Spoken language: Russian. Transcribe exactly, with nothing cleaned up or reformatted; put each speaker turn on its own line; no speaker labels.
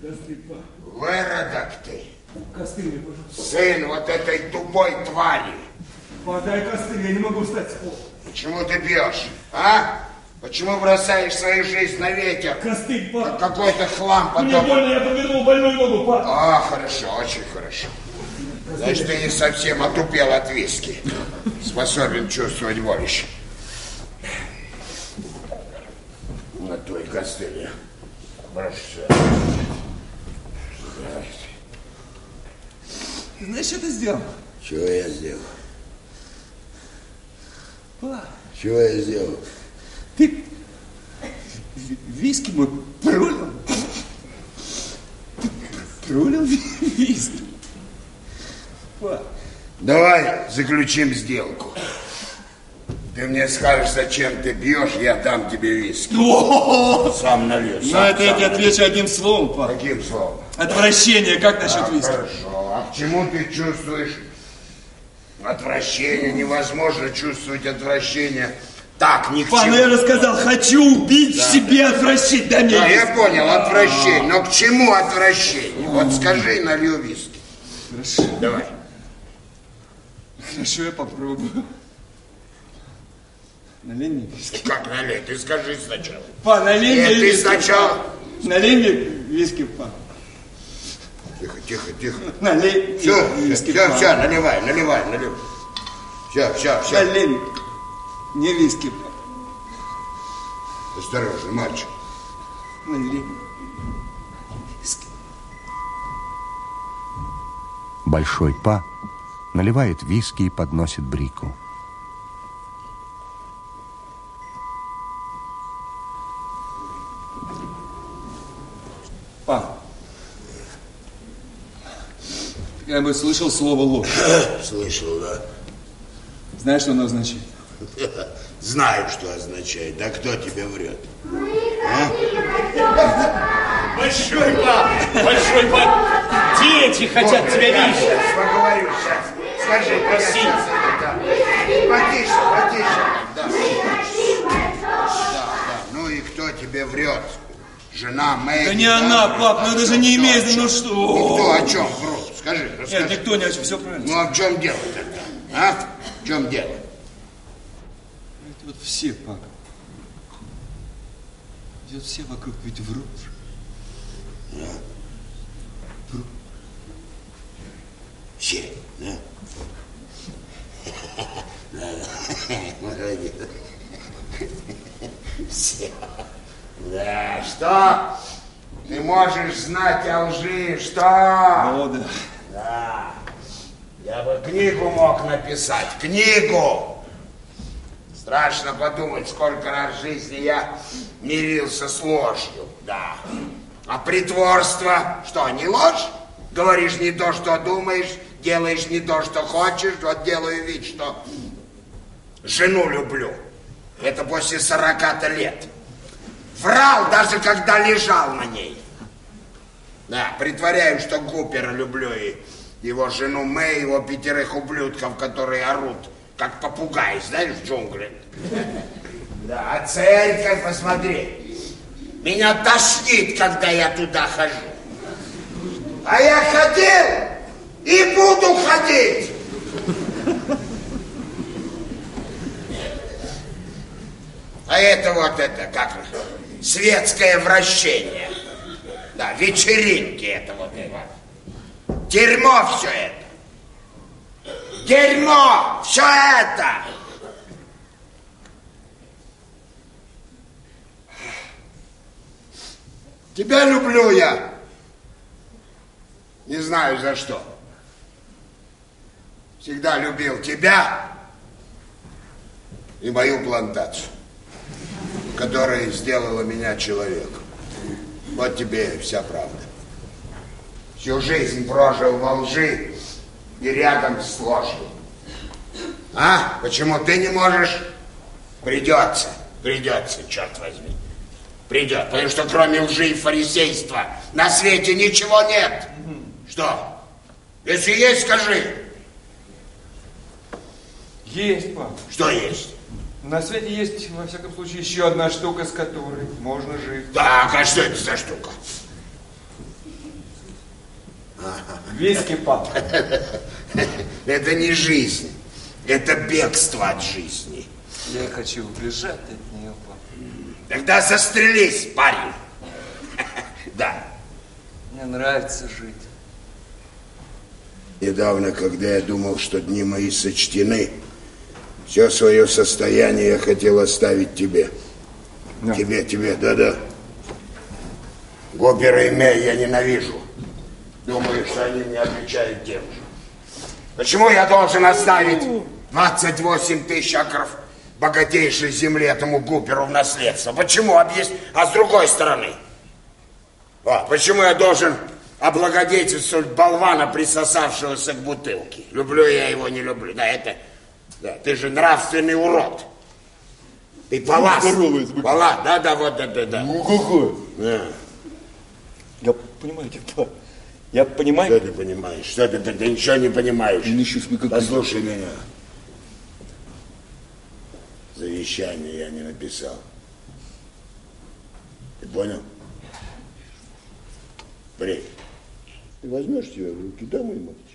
Выродок ты.
Костыль мне, пожалуйста.
Сын вот этой тупой твари.
Подай костыль, я не могу встать с пола.
Почему ты бьешь, а? Почему бросаешь свою жизнь на ветер?
Костыль, пап.
Как какой-то хлам потом.
Мне больно, я повернул больную ногу, пап.
А, хорошо, очень хорошо. Значит, ты не совсем отупел от виски. Способен чувствовать боль еще. На твой костыль. Бросай.
Ты знаешь, что ты сделал?
Чего я сделал?
Па.
Чего я сделал?
Ты виски мой пролил. Пролил виски. Па.
Давай заключим сделку. Ты мне скажешь, зачем ты пьешь, я дам тебе виски.
О-о-о!
Сам налью. Сам,
На это
сам
я тебе отвечу одним словом, па.
Каким словом?
Отвращение. Как насчет
А,
виски?
хорошо. А к чему ты чувствуешь отвращение? Невозможно чувствовать отвращение. Так, ни к
Па,
чему.
ну я же сказал, хочу убить
Да.
в себе отвращение. Дай мне
Да,
виски.
я понял, отвращение. Но к чему отвращение? Вот скажи, налью виски.
Хорошо.
Давай.
Хорошо, я попробую. Налей мне виски.
Как налей? Ты скажи сначала.
Па, налей мне
Нет, ты
виски.
сначала.
Налей мне виски, па.
Тихо, тихо, тихо.
Налей
Все,
виски,
все,
па.
все, наливай, наливай, наливай. Все, все, все.
Налей мне виски, па.
Осторожно, мальчик.
Налей виски.
Большой Па наливает виски и подносит Брику.
Па, ты когда-нибудь слышал слово ложь?
Слышал, да?
Знаешь, что оно означает?
Знаю, что означает. Да кто тебе врет? А?
Большой Па, большой Па, дети хотят
Вот,
тебя
я
видеть.
Сейчас поговорю, сейчас. Скажи,
Прости.
Да. Потише, потише. Да. Да, да. Ну и кто тебе врет? Жена Мэгги.
Да не она, пап, ну это же не имеет, ну что?
Никто о чем врут? Скажи, расскажи.
Нет, никто не о чем, все правильно.
Ну а в чем дело тогда? А? В чем дело?
Это вот все, пап. Идет все вокруг, ведь врут.
Да.
Врут.
Все, да? Да, да. Молодец. Все. Да, что? Ты можешь знать о лжи, что?
О, да.
Да. Я бы книгу мог написать, книгу. Страшно подумать, сколько раз в жизни я мирился с ложью, да. А притворство, что, не ложь? Говоришь не то, что думаешь, делаешь не то, что хочешь. Вот делаю вид, что жену люблю. Это после сорока-то лет. Врал, даже когда лежал на ней. Да, притворяю, что Купера люблю и его жену Мэй, его пятерых ублюдков, которые орут, как попугаи, знаешь, в джунглях. Да, а церковь, посмотри, меня тошнит, когда я туда хожу. А я ходил и буду ходить. А это вот это, как светское вращение. Да, вечеринки это вот это. Дерьмо все это. Дерьмо все это. Тебя люблю я. Не знаю за что. Всегда любил тебя и мою плантацию, которая сделала меня человеком. Вот тебе вся правда. Всю жизнь прожил во лжи и рядом с ложью. А? Почему ты не можешь? Придется. Придется, черт возьми. Придет. Потому что кроме лжи и фарисейства на свете ничего нет. Что? Если есть, скажи.
Есть, пап.
Что есть?
На свете есть, во всяком случае, еще одна штука, с которой можно жить.
Так, а что это за штука?
Виски, пап.
Это не жизнь. Это бегство от жизни.
Я хочу убежать от нее, пап.
Тогда застрелись, парень. Да.
Мне нравится жить.
Недавно, когда я думал, что дни мои сочтены, все свое состояние я хотел оставить тебе. Да. Тебе, тебе, да-да. Гопера и Мэй я ненавижу. Думаю, что они мне отвечают тем же. Почему я должен оставить двадцать восемь тысяч акров богатейшей земли этому Гуперу в наследство? Почему? Объясни. А с другой стороны, а, почему я должен облагодетельствовать болвана, присосавшегося к бутылке? Люблю я его, не люблю. Да, это... Да, ты же нравственный урод. Ты палас. Палас, да-да, вот, да-да-да.
Ну, какой?
Да.
Я понимаю, пап. Я понимаю.
Что ты понимаешь? Что ты, ты, ты ничего не понимаешь? Послушай меня. Завещание я не написал. Ты понял? Брей. Ты возьмешь себя в руки, да, мой мать?